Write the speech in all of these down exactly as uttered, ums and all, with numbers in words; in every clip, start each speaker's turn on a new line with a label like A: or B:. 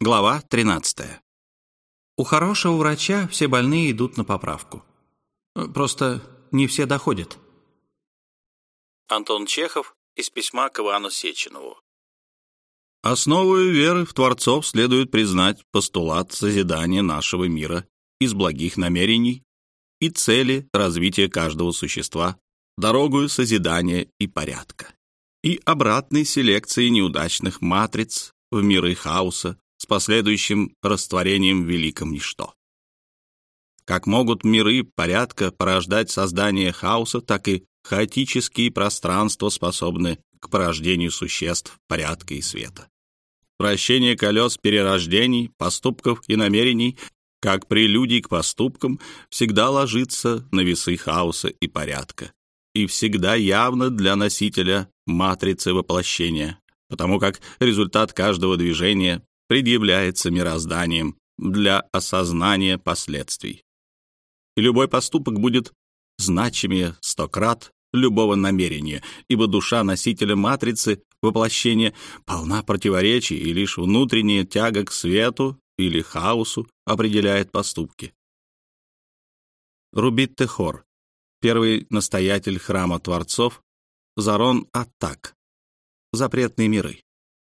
A: Глава тринадцатая. У хорошего врача все больные идут на поправку. Просто не все доходят. Антон Чехов из письма к Ивану Сеченову. Основой веры в Творцов следует признать постулат созидания нашего мира из благих намерений и цели развития каждого существа, дорогою созидания и порядка, и обратной селекции неудачных матриц в миры хаоса с последующим растворением в великом ничто. Как могут миры порядка порождать создание хаоса, так и хаотические пространства способны к порождению существ порядка и света. Вращение колес перерождений, поступков и намерений, как прелюдий к поступкам, всегда ложится на весы хаоса и порядка, и всегда явно для носителя матрицы воплощения, потому как результат каждого движения предъявляется мирозданием для осознания последствий. И любой поступок будет значимее сто крат любого намерения, ибо душа носителя матрицы воплощения полна противоречий, и лишь внутренняя тяга к свету или хаосу определяет поступки. Рубит-Техор, первый настоятель храма Творцов, Зарон-Аттак, запретные миры.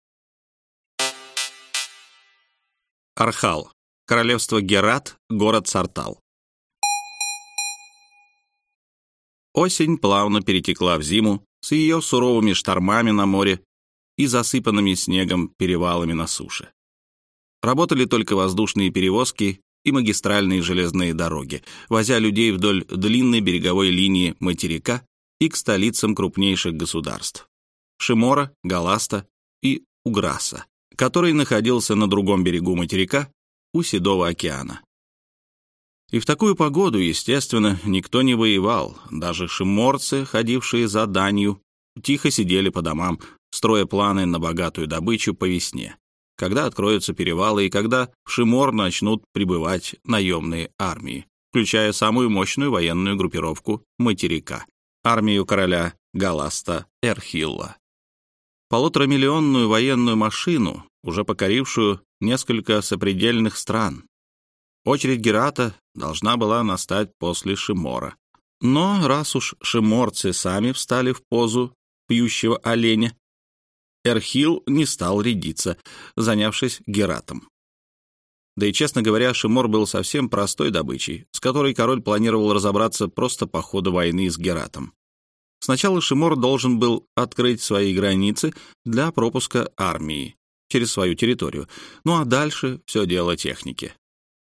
A: Архал, королевство Герат, город Сартал. Осень плавно перетекла в зиму с ее суровыми штормами на море и засыпанными снегом перевалами на суше. Работали только воздушные перевозки и магистральные железные дороги, возя людей вдоль длинной береговой линии материка и к столицам крупнейших государств — Шимора, Галаста и Уграса, который находился на другом берегу материка у Седого океана. И в такую погоду, естественно, никто не воевал. Даже шиморцы, ходившие за данью, тихо сидели по домам, строя планы на богатую добычу по весне, когда откроются перевалы и когда в Шимор начнут прибывать наемные армии, включая самую мощную военную группировку материка — армию короля Галаста Эрхилла. Полуторамиллионную военную машину, уже покорившую несколько сопредельных стран. Очередь Герата должна была настать после Шимора. Но раз уж шиморцы сами встали в позу пьющего оленя, Эрхил не стал рядиться, занявшись Гератом. Да и, честно говоря, Шимор был совсем простой добычей, с которой король планировал разобраться просто по ходу войны с Гератом. Сначала Шимор должен был открыть свои границы для пропуска армии через свою территорию, ну а дальше все дело техники.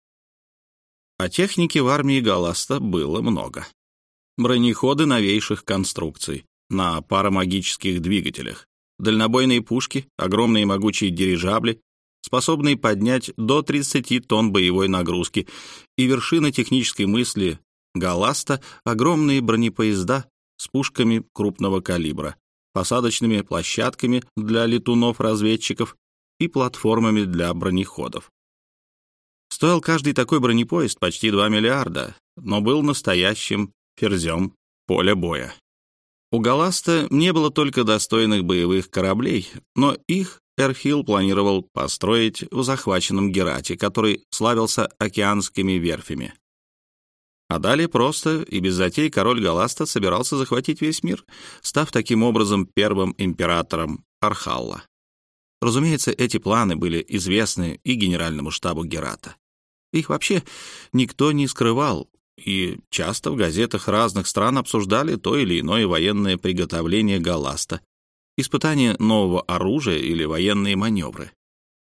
A: А техники в армии Галаста было много. Бронеходы новейших конструкций на парамагических двигателях, дальнобойные пушки, огромные могучие дирижабли, способные поднять до тридцати тонн боевой нагрузки, и вершина технической мысли Галаста — огромные бронепоезда с пушками крупного калибра, посадочными площадками для летунов-разведчиков и платформами для бронеходов. Стоил каждый такой бронепоезд почти два миллиарда, но был настоящим ферзем поля боя. У Галаста не было только достойных боевых кораблей, но их Эрхил планировал построить в захваченном Герате, который славился океанскими верфями. А далее просто и без затей король Галаста собирался захватить весь мир, став таким образом первым императором Архалла. Разумеется, эти планы были известны и генеральному штабу Герата. Их вообще никто не скрывал, и часто в газетах разных стран обсуждали то или иное военное приготовление Галаста, испытание нового оружия или военные маневры.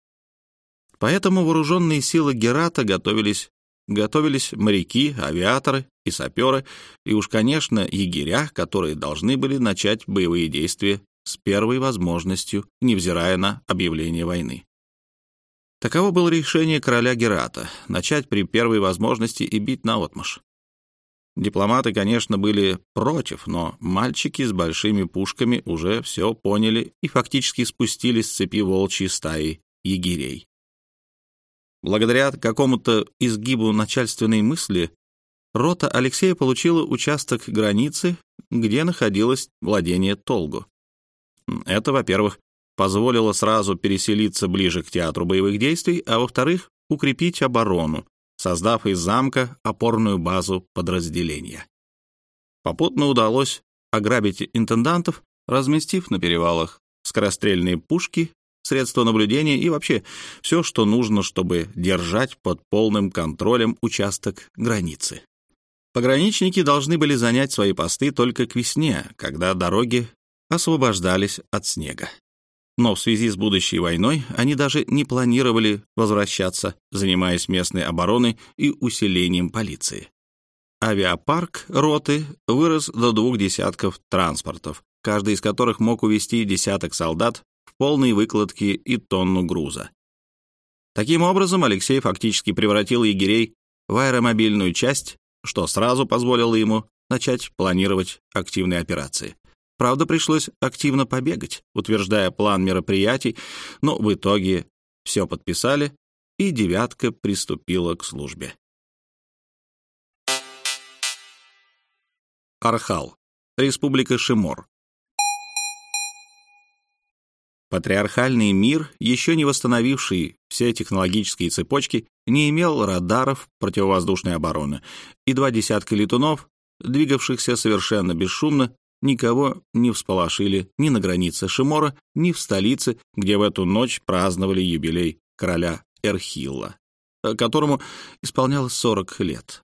A: Поэтому вооруженные силы Герата готовились, готовились моряки, авиаторы и саперы, и уж, конечно, егеря, которые должны были начать боевые действия с первой возможностью, невзирая на объявление войны. Таково было решение короля Герата — начать при первой возможности и бить наотмашь. Дипломаты, конечно, были против, но мальчики с большими пушками уже все поняли и фактически спустили с цепи волчьи стаи егерей. Благодаря какому-то изгибу начальственной мысли рота Алексея получила участок границы, где находилось владение Толгу. Это, во-первых. позволило сразу переселиться ближе к театру боевых действий, а во-вторых, укрепить оборону, создав из замка опорную базу подразделения. Попутно удалось ограбить интендантов, разместив на перевалах скорострельные пушки, средства наблюдения и вообще все, что нужно, чтобы держать под полным контролем участок границы. Пограничники должны были занять свои посты только к весне, когда дороги освобождались от снега. Но в связи с будущей войной они даже не планировали возвращаться, занимаясь местной обороной и усилением полиции. Авиапарк роты вырос до двух десятков транспортов, каждый из которых мог увезти десяток солдат в полной выкладке и тонну груза. Таким образом, Алексей фактически превратил егерей в аэромобильную часть, что сразу позволило ему начать планировать активные операции. Правда, пришлось активно побегать, утверждая план мероприятий, но в итоге все подписали, и «девятка» приступила к службе. Архал, Республика Шимор. Патриархальный мир, еще не восстановивший все технологические цепочки, не имел радаров противовоздушной обороны, и два десятка летунов, двигавшихся совершенно бесшумно, никого не всполошили ни на границе Шимора, ни в столице, где в эту ночь праздновали юбилей короля Эрхилла, которому исполнялось сорок лет.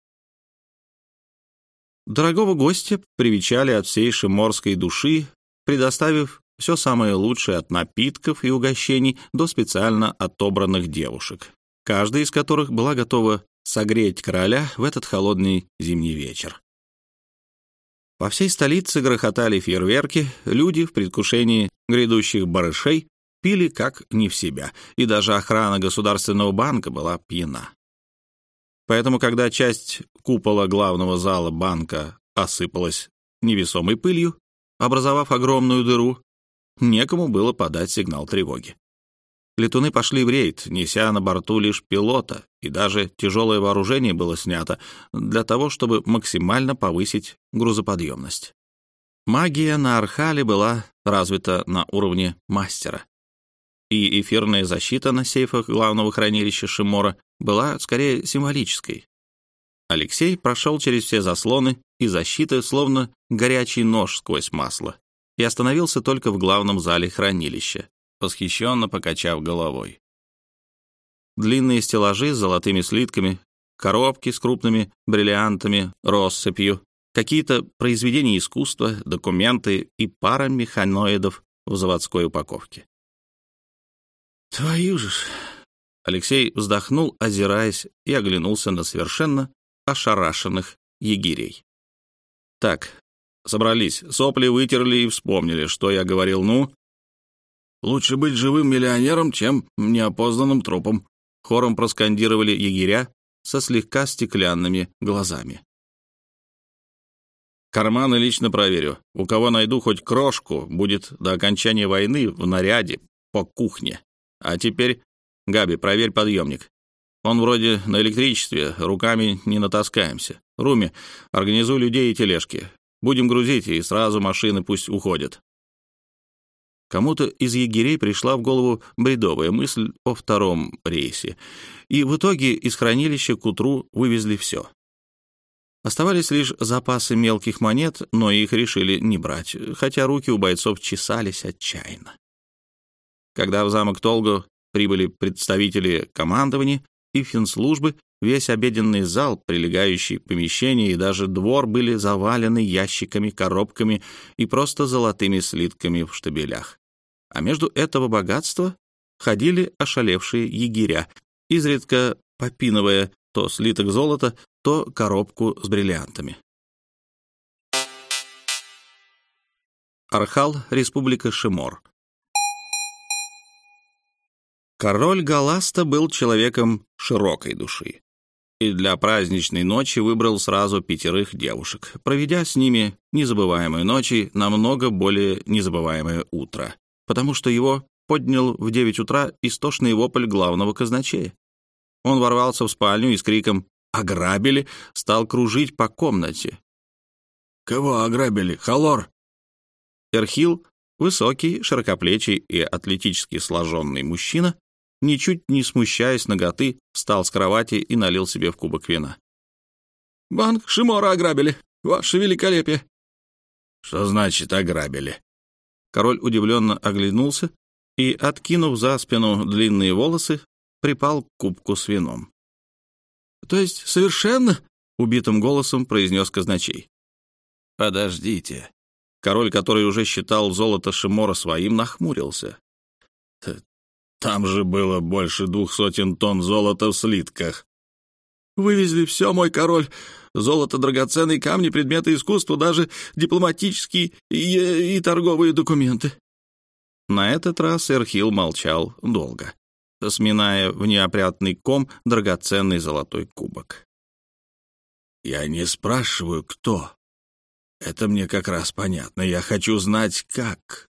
A: Дорогого гостя привечали от всей шиморской души, предоставив все самое лучшее от напитков и угощений до специально отобранных девушек, каждая из которых была готова согреть короля в этот холодный зимний вечер. По всей столице грохотали фейерверки, люди в предвкушении грядущих барышей пили как не в себя, и даже охрана Государственного банка была пьяна. Поэтому, когда часть купола главного зала банка осыпалась невесомой пылью, образовав огромную дыру, некому было подать сигнал тревоги. Летуны пошли в рейд, неся на борту лишь пилота, и даже тяжелое вооружение было снято для того, чтобы максимально повысить грузоподъемность. Магия на Архале была развита на уровне мастера, и эфирная защита на сейфах главного хранилища Шимора была скорее символической. Алексей прошел через все заслоны и защиты, словно горячий нож сквозь масло, и остановился только в главном зале хранилища, восхищенно покачав головой. Длинные стеллажи с золотыми слитками, коробки с крупными бриллиантами, россыпью, какие-то произведения искусства, документы и пара механоидов в заводской упаковке. «Твою же ж!» Алексей вздохнул, озираясь, и оглянулся на совершенно ошарашенных егерей. «Так, собрались, сопли вытерли и вспомнили, что я говорил, ну...» «Лучше быть живым миллионером, чем неопознанным трупом», — хором проскандировали егеря со слегка стеклянными глазами. «Карманы лично проверю. У кого найду хоть крошку, будет до окончания войны в наряде по кухне. А теперь, Габи, проверь подъемник. Он вроде на электричестве, руками не натаскаемся. Руми, организуй людей и тележки. Будем грузить, и сразу машины пусть уходят». Кому-то из егерей пришла в голову бредовая мысль о втором рейсе, и в итоге из хранилища к утру вывезли все. Оставались лишь запасы мелких монет, но их решили не брать, хотя руки у бойцов чесались отчаянно. Когда в замок Толго прибыли представители командования и финслужбы, весь обеденный зал, прилегающие помещения и даже двор были завалены ящиками, коробками и просто золотыми слитками в штабелях. А между этого богатства ходили ошалевшие егеря, изредка попинывая то слиток золота, то коробку с бриллиантами. Архал, Республика Шимор. Король Галаста был человеком широкой души и для праздничной ночи выбрал сразу пятерых девушек, проведя с ними незабываемые ночи, намного более незабываемое утро, потому что его поднял в девять утра истошный вопль главного казначея. Он ворвался в спальню и с криком «Ограбили!» стал кружить по комнате. «Кого ограбили? Халор?» Эрхил Высокий, широкоплечий и атлетически сложенный мужчина, ничуть не смущаясь наготы, встал с кровати и налил себе в кубок вина. «Банк Шимора ограбили, ваше великолепие!» «Что значит ограбили?» Король удивленно оглянулся и, откинув за спину длинные волосы, припал к кубку с вином. «То есть совершенно?» — убитым голосом произнес казначей. «Подождите». Король, который уже считал золото Шимора своим, нахмурился. «Там же было больше двух сотен тонн золота в слитках». «Вывезли все, мой король. Золото, драгоценные камни, предметы искусства, даже дипломатические и, и торговые документы». На этот раз Эрхил молчал долго, сминая в неопрятный ком драгоценный золотой кубок. «Я не спрашиваю, кто. Это мне как раз понятно. Я хочу знать, как».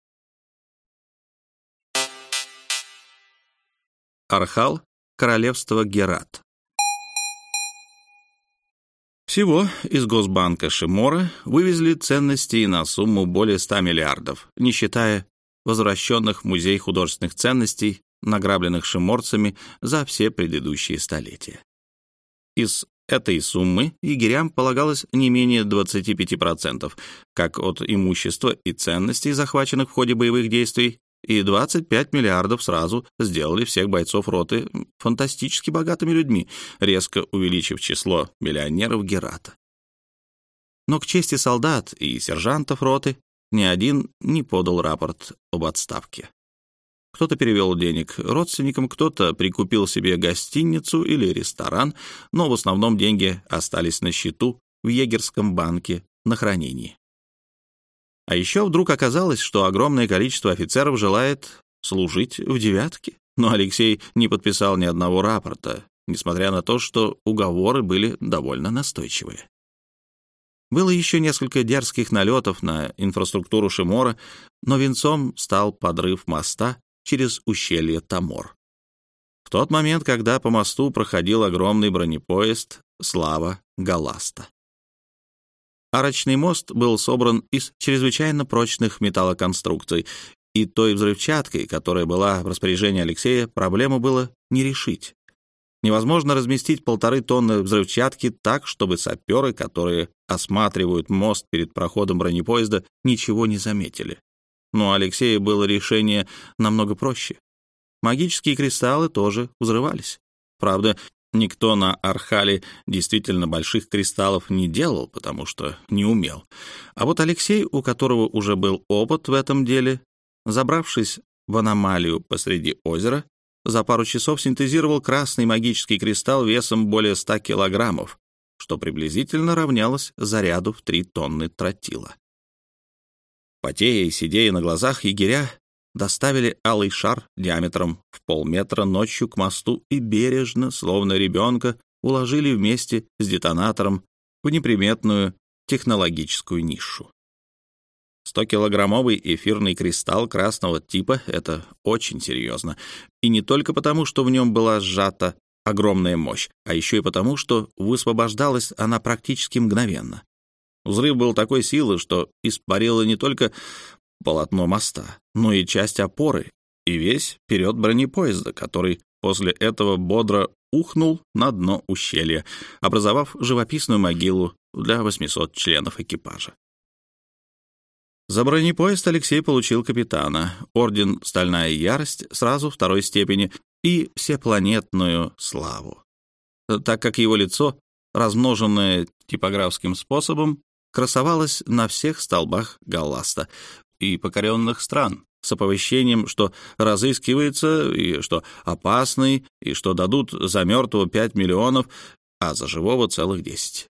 A: Архал, королевство Герат. Всего из Госбанка Шимора вывезли ценностей на сумму более ста миллиардов, не считая возвращенных в Музей художественных ценностей, награбленных шиморцами за все предыдущие столетия. Из этой суммы егерям полагалось не менее двадцати пяти процентов, как от имущества и ценностей, захваченных в ходе боевых действий, и двадцать пять миллиардов сразу сделали всех бойцов роты фантастически богатыми людьми, резко увеличив число миллионеров Герата. Но к чести солдат и сержантов роты ни один не подал рапорт об отставке. Кто-то перевел денег родственникам, кто-то прикупил себе гостиницу или ресторан, но в основном деньги остались на счету в егерском банке на хранении. А еще вдруг оказалось, что огромное количество офицеров желает служить в девятке, но Алексей не подписал ни одного рапорта, несмотря на то, что уговоры были довольно настойчивые. Было еще несколько дерзких налетов на инфраструктуру Шимора, но венцом стал подрыв моста через ущелье Тамор. В тот момент, когда по мосту проходил огромный бронепоезд «Слава Галаста». Арочный мост был собран из чрезвычайно прочных металлоконструкций, и той взрывчаткой, которая была в распоряжении Алексея, проблему было не решить. Невозможно разместить полторы тонны взрывчатки так, чтобы саперы, которые осматривают мост перед проходом бронепоезда, ничего не заметили. Но у Алексея было решение намного проще. Магические кристаллы тоже взрывались. Правда, никто на Архале действительно больших кристаллов не делал, потому что не умел. А вот Алексей, у которого уже был опыт в этом деле, забравшись в аномалию посреди озера, за пару часов синтезировал красный магический кристалл весом более ста килограммов, что приблизительно равнялось заряду в три тонны тротила. Потея и сидея на глазах, егеря доставили алый шар диаметром в полметра ночью к мосту и бережно, словно ребенка, уложили вместе с детонатором в неприметную технологическую нишу. Стокилограммовый эфирный кристалл красного типа — это очень серьезно. И не только потому, что в нем была сжата огромная мощь, а еще и потому, что высвобождалась она практически мгновенно. Взрыв был такой силы, что испарило не только полотно моста, но и часть опоры, и весь вперед бронепоезда, который после этого бодро ухнул на дно ущелья, образовав живописную могилу для восьмисот членов экипажа. За бронепоезд Алексей получил капитана, орден «Стальная ярость» сразу второй степени и всепланетную славу, так как его лицо, размноженное типографским способом, красовалось на всех столбах Галласта и покоренных стран с оповещением, что разыскивается, и что опасный, и что дадут за мертвого пять миллионов, а за живого целых десять.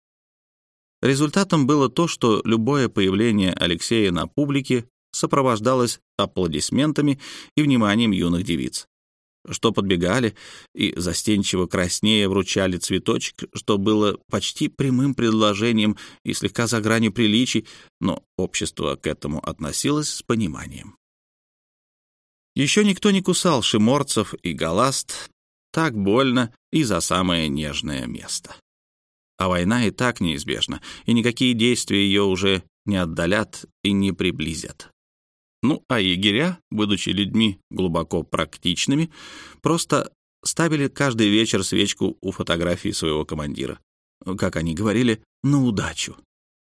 A: Результатом было то, что любое появление Алексея на публике сопровождалось аплодисментами и вниманием юных девиц, что подбегали и застенчиво краснея вручали цветочек, что было почти прямым предложением и слегка за гранью приличий, но общество к этому относилось с пониманием. Еще никто не кусал шиморцев и галаст так больно и за самое нежное место. А война и так неизбежна, и никакие действия ее уже не отдалят и не приблизят. Ну, а егеря, будучи людьми глубоко практичными, просто ставили каждый вечер свечку у фотографии своего командира. Как они говорили, на удачу.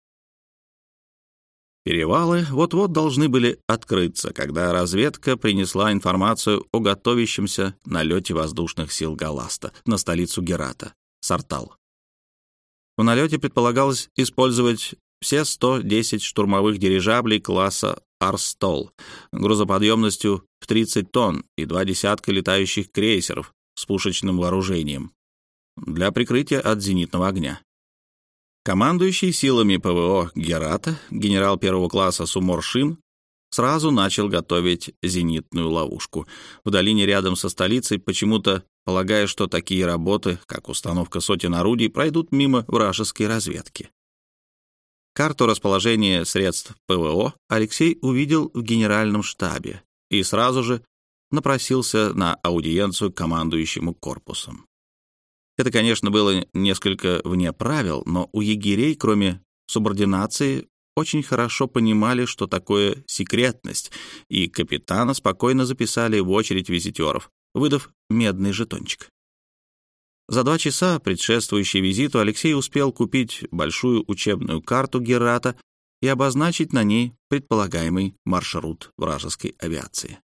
A: Перевалы вот-вот должны были открыться, когда разведка принесла информацию о готовящемся налете воздушных сил Галаста на столицу Герата, Сартал. В налете предполагалось использовать все сто десять штурмовых дирижаблей класса «Арстол» грузоподъемностью в тридцать тонн и два десятка летающих крейсеров с пушечным вооружением для прикрытия от зенитного огня. Командующий силами ПВО Герата, генерал первого класса Суморшин, сразу начал готовить зенитную ловушку в долине рядом со столицей, почему-то полагая, что такие работы, как установка сотен орудий, пройдут мимо вражеской разведки. Карту расположения средств ПВО Алексей увидел в генеральном штабе и сразу же напросился на аудиенцию к командующему корпусом. Это, конечно, было несколько вне правил, но у егерей, кроме субординации, очень хорошо понимали, что такое секретность, и капитана спокойно записали в очередь визитеров, выдав медный жетончик. За два часа, предшествующие визиту, Алексей успел купить большую учебную карту Герата и обозначить на ней предполагаемый маршрут вражеской авиации.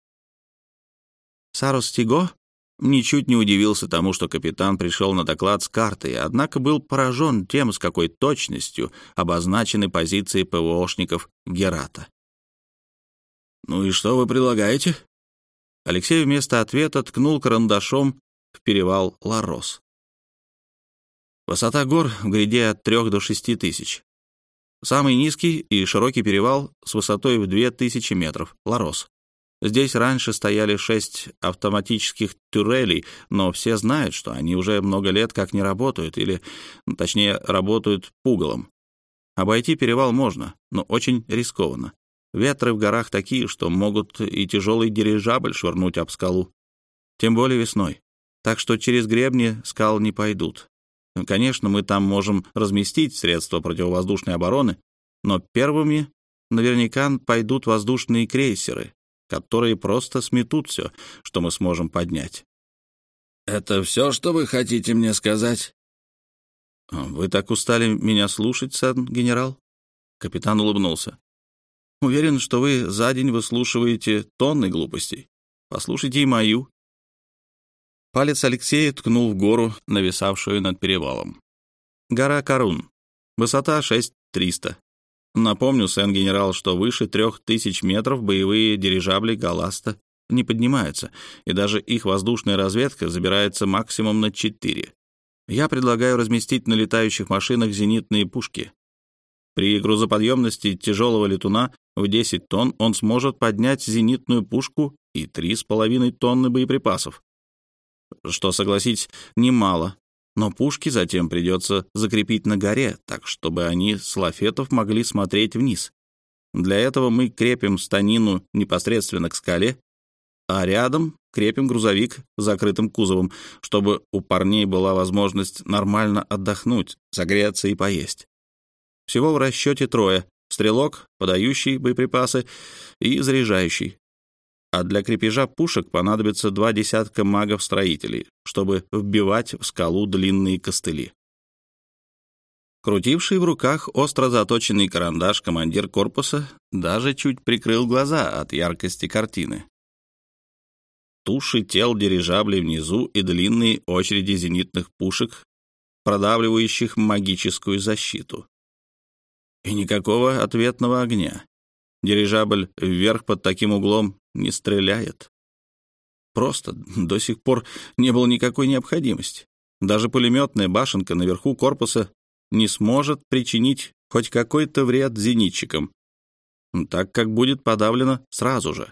A: Сарос Тиго ничуть не удивился тому, что капитан пришел на доклад с картой, однако был поражен тем, с какой точностью обозначены позиции ПВОшников Герата. «Ну и что вы предлагаете?» Алексей вместо ответа ткнул карандашом в перевал Ларос. Высота гор в гряде от трех до шести тысяч. Самый низкий и широкий перевал с высотой в две тысячи метров — Ларос. Здесь раньше стояли шесть автоматических турелей, но все знают, что они уже много лет как не работают, или, точнее, работают пугалом. Обойти перевал можно, но очень рискованно. Ветры в горах такие, что могут и тяжелый дирижабль швырнуть об скалу. Тем более весной. Так что через гребни скал не пойдут. Конечно, мы там можем разместить средства противовоздушной обороны, но первыми наверняка пойдут воздушные крейсеры, которые просто сметут все, что мы сможем поднять. «Это все, что вы хотите мне сказать?» «Вы так устали меня слушать, сан-генерал?» Капитан улыбнулся. «Уверен, что вы за день выслушиваете тонны глупостей. Послушайте и мою». Палец Алексея ткнул в гору, нависавшую над перевалом. Гора Карун. Высота шесть тысяч триста. Напомню, сэн-генерал, что выше трех тысяч метров боевые дирижабли Галаста не поднимаются, и даже их воздушная разведка забирается максимум на четыре. Я предлагаю разместить на летающих машинах зенитные пушки. При грузоподъемности тяжелого летуна в десять тонн он сможет поднять зенитную пушку и три с половиной тонны боеприпасов. Что, согласитесь, немало. Но пушки затем придется закрепить на горе, так чтобы они с лафетов могли смотреть вниз. Для этого мы крепим станину непосредственно к скале, а рядом крепим грузовик с закрытым кузовом, чтобы у парней была возможность нормально отдохнуть, согреться и поесть. Всего в расчете трое — стрелок, подающий боеприпасы, и заряжающий. А для крепежа пушек понадобится два десятка магов-строителей, чтобы вбивать в скалу длинные костыли. Крутивший в руках остро заточенный карандаш командир корпуса даже чуть прикрыл глаза от яркости картины. Туши тел дирижаблей внизу и длинные очереди зенитных пушек, продавливающих магическую защиту. И никакого ответного огня. Дирижабль вверх под таким углом не стреляет. Просто до сих пор не было никакой необходимости. Даже пулеметная башенка наверху корпуса не сможет причинить хоть какой-то вред зенитчикам, так как будет подавлено сразу же.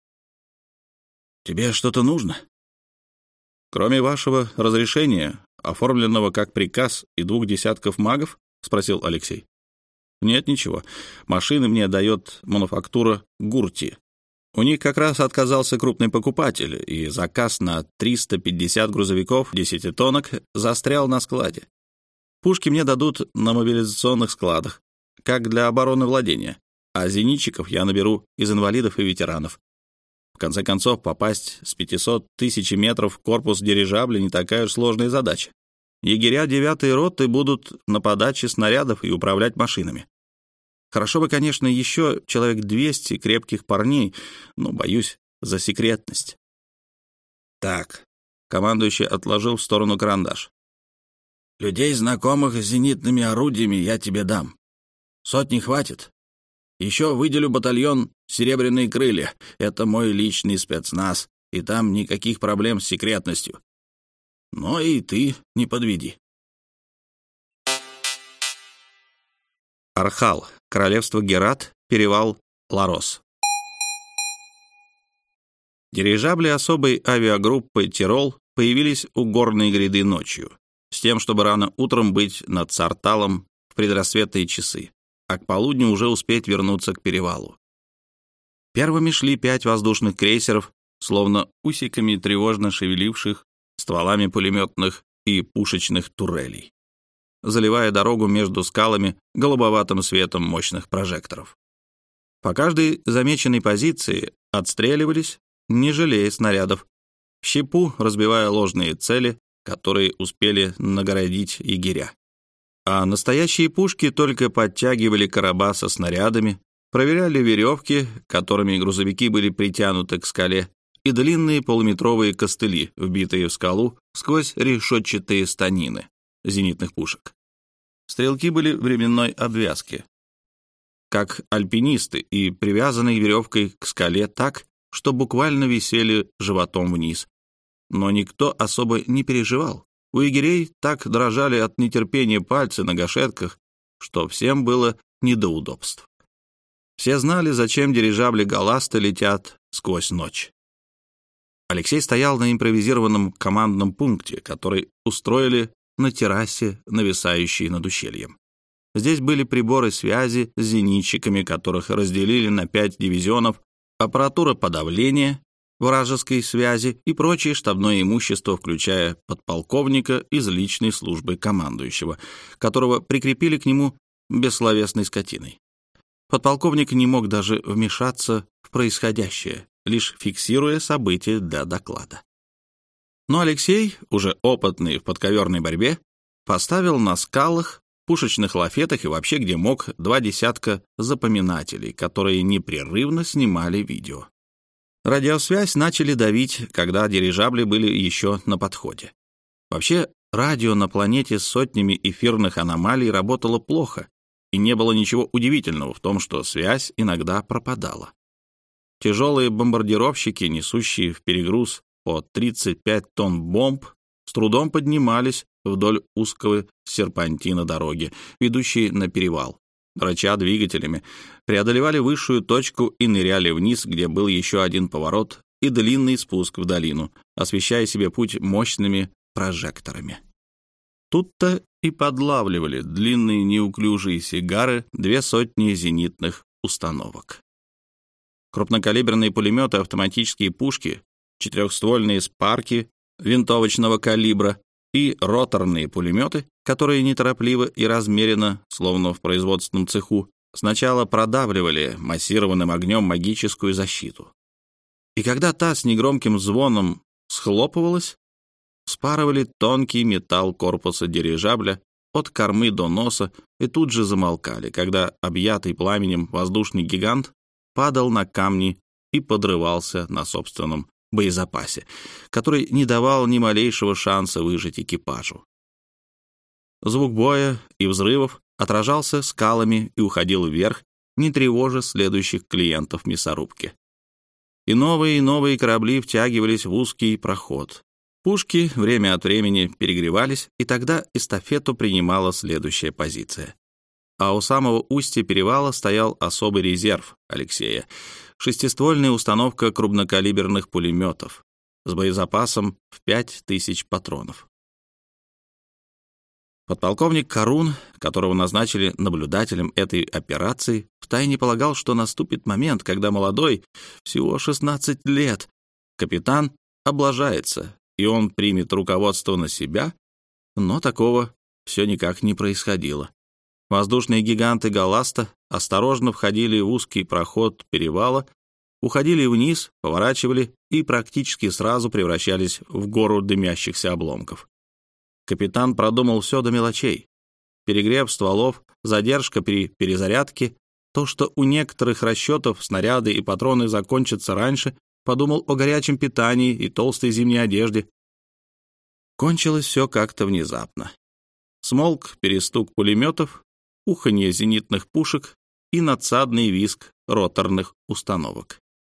A: «Тебе что-то нужно?» «Кроме вашего разрешения, оформленного как приказ, и двух десятков магов?» — спросил Алексей. «Нет, ничего. Машины мне дает мануфактура Гурти. У них как раз отказался крупный покупатель, и заказ на триста пятьдесят грузовиков десятитонок застрял на складе. Пушки мне дадут на мобилизационных складах, как для обороны владения. а зенитчиков я наберу из инвалидов и ветеранов. В конце концов, попасть с пятисот тысяч метров в корпус дирижабля не такая уж сложная задача. Егеря девятой роты будут на подаче снарядов и управлять машинами. Хорошо бы, конечно, еще человек двести крепких парней, но, боюсь, за секретность. Так, командующий отложил в сторону карандаш. Людей, знакомых с зенитными орудиями, я тебе дам. Сотни хватит. Еще выделю батальон «Серебряные крылья». Это мой личный спецназ, и там никаких проблем с секретностью. Но и ты не подведи. Архал, королевство Герат, перевал Ларос. Дирижабли особой авиагруппы «Тирол» появились у горной гряды ночью, с тем, чтобы рано утром быть над Сарталом в предрассветные часы, а к полудню уже успеть вернуться к перевалу. Первыми шли пять воздушных крейсеров, словно усиками тревожно шевеливших стволами пулеметных и пушечных турелей, заливая дорогу между скалами голубоватым светом мощных прожекторов. По каждой замеченной позиции отстреливались, не жалея снарядов, в щепу разбивая ложные цели, которые успели нагородить егеря. А настоящие пушки только подтягивали короба со снарядами, проверяли веревки, которыми грузовики были притянуты к скале, и длинные полуметровые костыли, вбитые в скалу сквозь решетчатые станины зенитных пушек. Стрелки были временной обвязки, как альпинисты, и привязанные веревкой к скале так, что буквально висели животом вниз. Но никто особо не переживал. У егерей так дрожали от нетерпения пальцы на гашетках, что всем было не до удобств. Все знали, зачем дирижабли Галаста летят сквозь ночь. Алексей стоял на импровизированном командном пункте, который устроили на террасе, нависающей над ущельем. Здесь были приборы связи с зенитчиками, которых разделили на пять дивизионов, аппаратура подавления, вражеской связи и прочее штабное имущество, включая подполковника из личной службы командующего, которого прикрепили к нему бессловесной скотиной. Подполковник не мог даже вмешаться в происходящее, лишь фиксируя события для доклада. Но Алексей, уже опытный в подковерной борьбе, поставил на скалах, пушечных лафетах и вообще где мог два десятка запоминателей, которые непрерывно снимали видео. Радиосвязь начали давить, когда дирижабли были еще на подходе. Вообще, радио на планете с сотнями эфирных аномалий работало плохо, и не было ничего удивительного в том, что связь иногда пропадала. Тяжелые бомбардировщики, несущие в перегруз по тридцать пять тонн бомб, с трудом поднимались вдоль узкого серпантина дороги, ведущей на перевал. Рыча двигателями, преодолевали высшую точку и ныряли вниз, где был еще один поворот и длинный спуск в долину, освещая себе путь мощными прожекторами. Тут-то и подлавливали длинные неуклюжие сигары две сотни зенитных установок. Крупнокалиберные пулеметы, автоматические пушки, четырехствольные спарки винтовочного калибра и роторные пулеметы, которые неторопливо и размеренно, словно в производственном цеху, сначала продавливали массированным огнем магическую защиту. И когда та с негромким звоном схлопывалась, спарывали тонкий металл корпуса дирижабля от кормы до носа и тут же замолкали, когда объятый пламенем воздушный гигант падал на камни и подрывался на собственном боезапасе, который не давал ни малейшего шанса выжить экипажу. Звук боя и взрывов отражался скалами и уходил вверх, не тревожа следующих клиентов мясорубки. И новые и новые корабли втягивались в узкий проход. Пушки время от времени перегревались, и тогда эстафету принимала следующая позиция. А у самого устья перевала стоял особый резерв Алексея — шестиствольная установка крупнокалиберных пулеметов с боезапасом в пять тысяч патронов. Подполковник Карун, которого назначили наблюдателем этой операции, втайне полагал, что наступит момент, когда молодой, всего шестнадцать лет, капитан облажается, и он примет руководство на себя, но такого все никак не происходило. Воздушные гиганты Галаста осторожно входили в узкий проход перевала, уходили вниз, поворачивали и практически сразу превращались в гору дымящихся обломков. Капитан продумал все до мелочей. Перегрев стволов, задержка при перезарядке, то, что у некоторых расчетов снаряды и патроны закончатся раньше, подумал о горячем питании и толстой зимней одежде. Кончилось все как-то внезапно. Смолк перестук пулеметов, уханье зенитных пушек и надсадный визг роторных установок.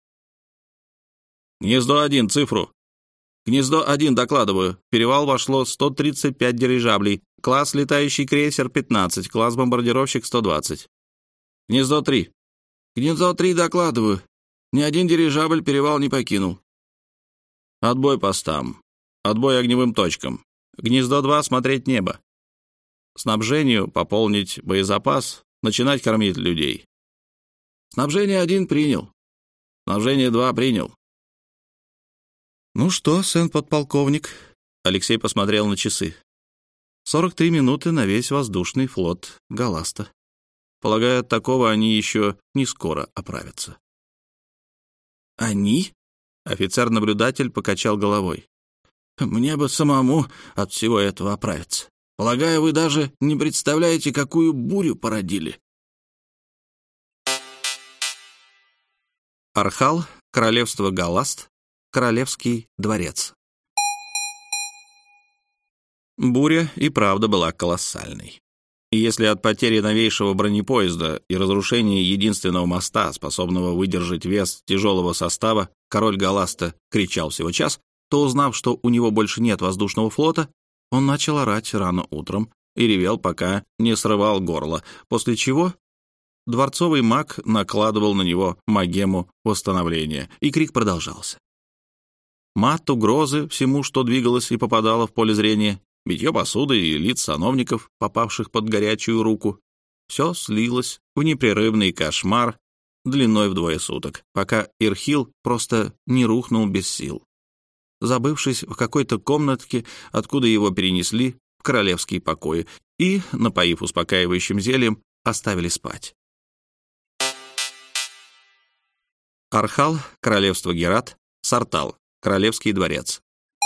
A: «Гнездо один, цифру!» «Гнездо один, докладываю. В перевал вошло сто тридцать пять дирижаблей. Класс летающий крейсер пятнадцать, класс бомбардировщик сто двадцать. Гнездо три. Гнездо три, докладываю. Ни один дирижабль перевал не покинул. Отбой постам. Отбой огневым точкам. Гнездо два, смотреть небо. Снабжению пополнить боезапас, начинать кормить людей. Снабжение один принял. Снабжение два принял. «Ну что, сын-подполковник?» Алексей посмотрел на часы. «сорок три минуты на весь воздушный флот Галаста. Полагаю, от такого они еще не скоро оправятся». «Они?» — офицер-наблюдатель покачал головой. «Мне бы самому от всего этого оправиться. Полагаю, вы даже не представляете, какую бурю породили». Архал, королевство Галаст, Королевский дворец. Буря и правда была колоссальной. И если от потери новейшего бронепоезда и разрушения единственного моста, способного выдержать вес тяжелого состава, король Галаста кричал всего час, то, узнав, что у него больше нет воздушного флота, он начал орать рано утром и ревел, пока не срывал горло, после чего дворцовый маг накладывал на него магему восстановления, и крик продолжался. Мат угрозы всему, что двигалось и попадало в поле зрения, битье посуды и лиц сановников, попавших под горячую руку, все слилось в непрерывный кошмар длиной в двое суток, пока Ирхил просто не рухнул без сил, забывшись в какой-то комнатке, откуда его перенесли в королевские покои и, напоив успокаивающим зельем, оставили спать. Архал, королевство Герат, Сартал, Королевский дворец.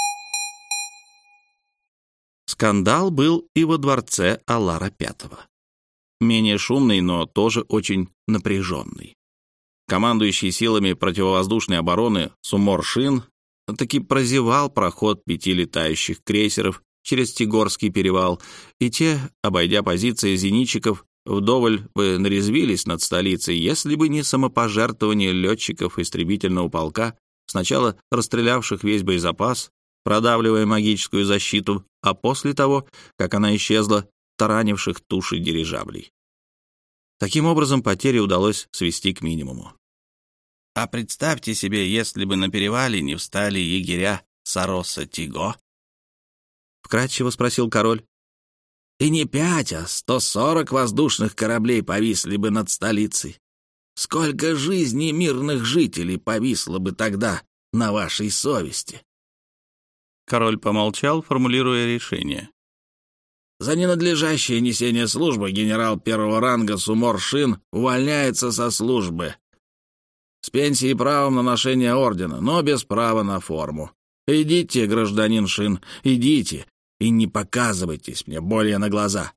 A: Скандал был и во дворце Алара Пятого. Менее шумный, но тоже очень напряженный. Командующий силами противовоздушной обороны Сумор-Шин таки прозевал проход пяти летающих крейсеров через Тигорский перевал, и те, обойдя позиции зенитчиков, вдоволь бы нарезвились над столицей, если бы не самопожертвование летчиков истребительного полка, сначала расстрелявших весь боезапас, продавливая магическую защиту, а после того, как она исчезла, таранивших туши дирижаблей. Таким образом, потери удалось свести к минимуму. А представьте себе, если бы на перевале не встали егеря Сароса Тиго? Вкратчиво спросил король. И не пять, а сто сорок воздушных кораблей повисли бы над столицей. Сколько жизней мирных жителей повисло бы тогда на вашей совести? Король помолчал, формулируя решение. За ненадлежащее несение службы генерал первого ранга Сумор-Шин увольняется со службы. С пенсией и правом на ношение ордена, но без права на форму. Идите, гражданин Шин, идите, и не показывайтесь мне более на глаза.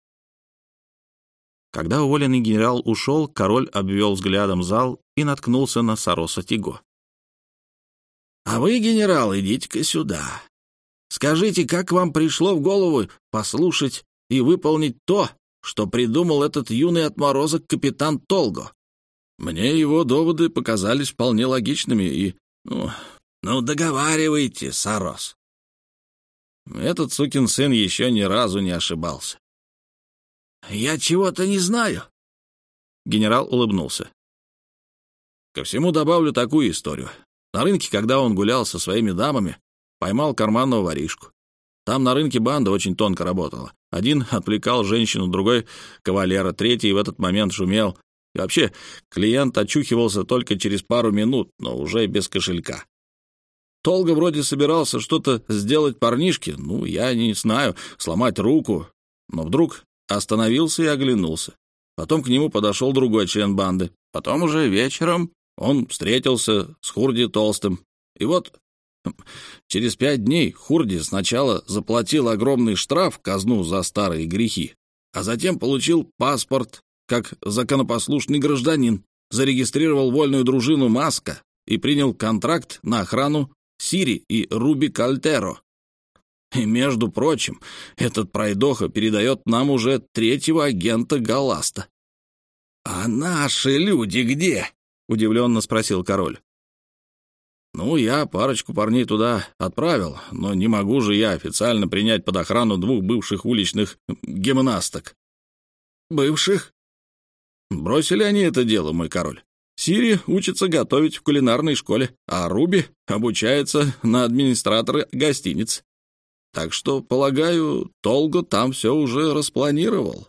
A: Когда уволенный генерал ушел, король обвел взглядом зал и наткнулся на Сароса Тиго. «А вы, генерал, идите-ка сюда. Скажите, как вам пришло в голову послушать и выполнить то, что придумал этот юный отморозок капитан Толго? Мне его доводы показались вполне логичными и... Ну, ну договаривайте, Сарос». Этот сукин сын еще ни разу не ошибался. «Я чего-то не знаю». Генерал улыбнулся. Ко всему добавлю такую историю. На рынке, когда он гулял со своими дамами, поймал карманного воришку. Там на рынке банда очень тонко работала. Один отвлекал женщину, другой — кавалера, третий в этот момент шумел. И вообще, клиент очухивался только через пару минут, но уже без кошелька. Толго вроде собирался что-то сделать парнишке, ну, я не знаю, сломать руку, но вдруг остановился и оглянулся. Потом к нему подошел другой член банды. Потом уже вечером он встретился с Хурди Толстым. И вот через пять дней Хурди сначала заплатил огромный штраф в казну за старые грехи, а затем получил паспорт как законопослушный гражданин, зарегистрировал вольную дружину Маска и принял контракт на охрану Сири и Руби Кальтеро. И, между прочим, этот пройдоха передает нам уже третьего агента Голаста. «А наши люди где?» — удивленно спросил король. «Ну, я парочку парней туда отправил, но не могу же я официально принять под охрану двух бывших уличных гимнасток». «Бывших?» «Бросили они это дело, мой король. Сири учится готовить в кулинарной школе, а Руби обучается на администратора гостиниц. Так что, полагаю, Толго там все уже распланировал».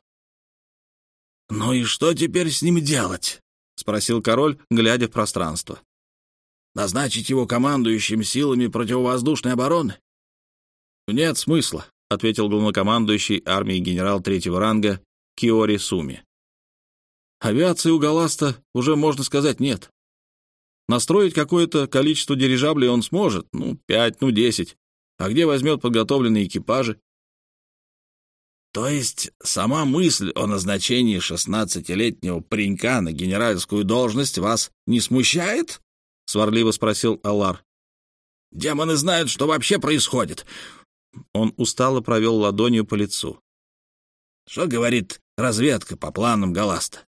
A: «Ну и что теперь с ним делать?» — спросил король, глядя в пространство. «Назначить его командующим силами противовоздушной обороны?» «Нет смысла», — ответил главнокомандующий армией генерал третьего ранга Киори Суми. «Авиации у Голаста уже, можно сказать, нет. Настроить какое-то количество дирижаблей он сможет, ну, пять, ну, десять. А где возьмет подготовленные экипажи?» «То есть сама мысль о назначении шестнадцатилетнего паренька на генеральскую должность вас не смущает?» — сварливо спросил Алар. «Демоны знают, что вообще происходит». Он устало провел ладонью по лицу. «Что говорит разведка по планам Голаста?»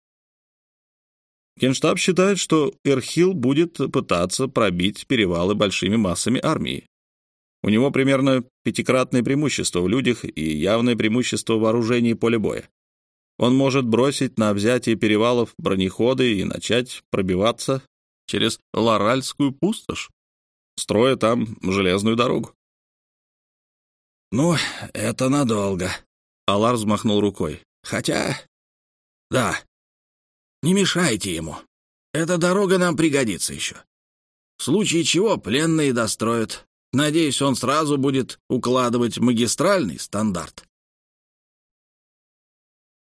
A: Генштаб считает, что Эрхил будет пытаться пробить перевалы большими массами армии. У него примерно пятикратное преимущество в людях и явное преимущество в вооружении поля боя. Он может бросить на взятие перевалов бронеходы и начать пробиваться через Ларальскую пустошь, строя там железную дорогу. «Ну, это надолго», — Алар взмахнул рукой. «Хотя, да, не мешайте ему. Эта дорога нам пригодится еще. В случае чего пленные достроят. Надеюсь, он сразу будет укладывать магистральный стандарт».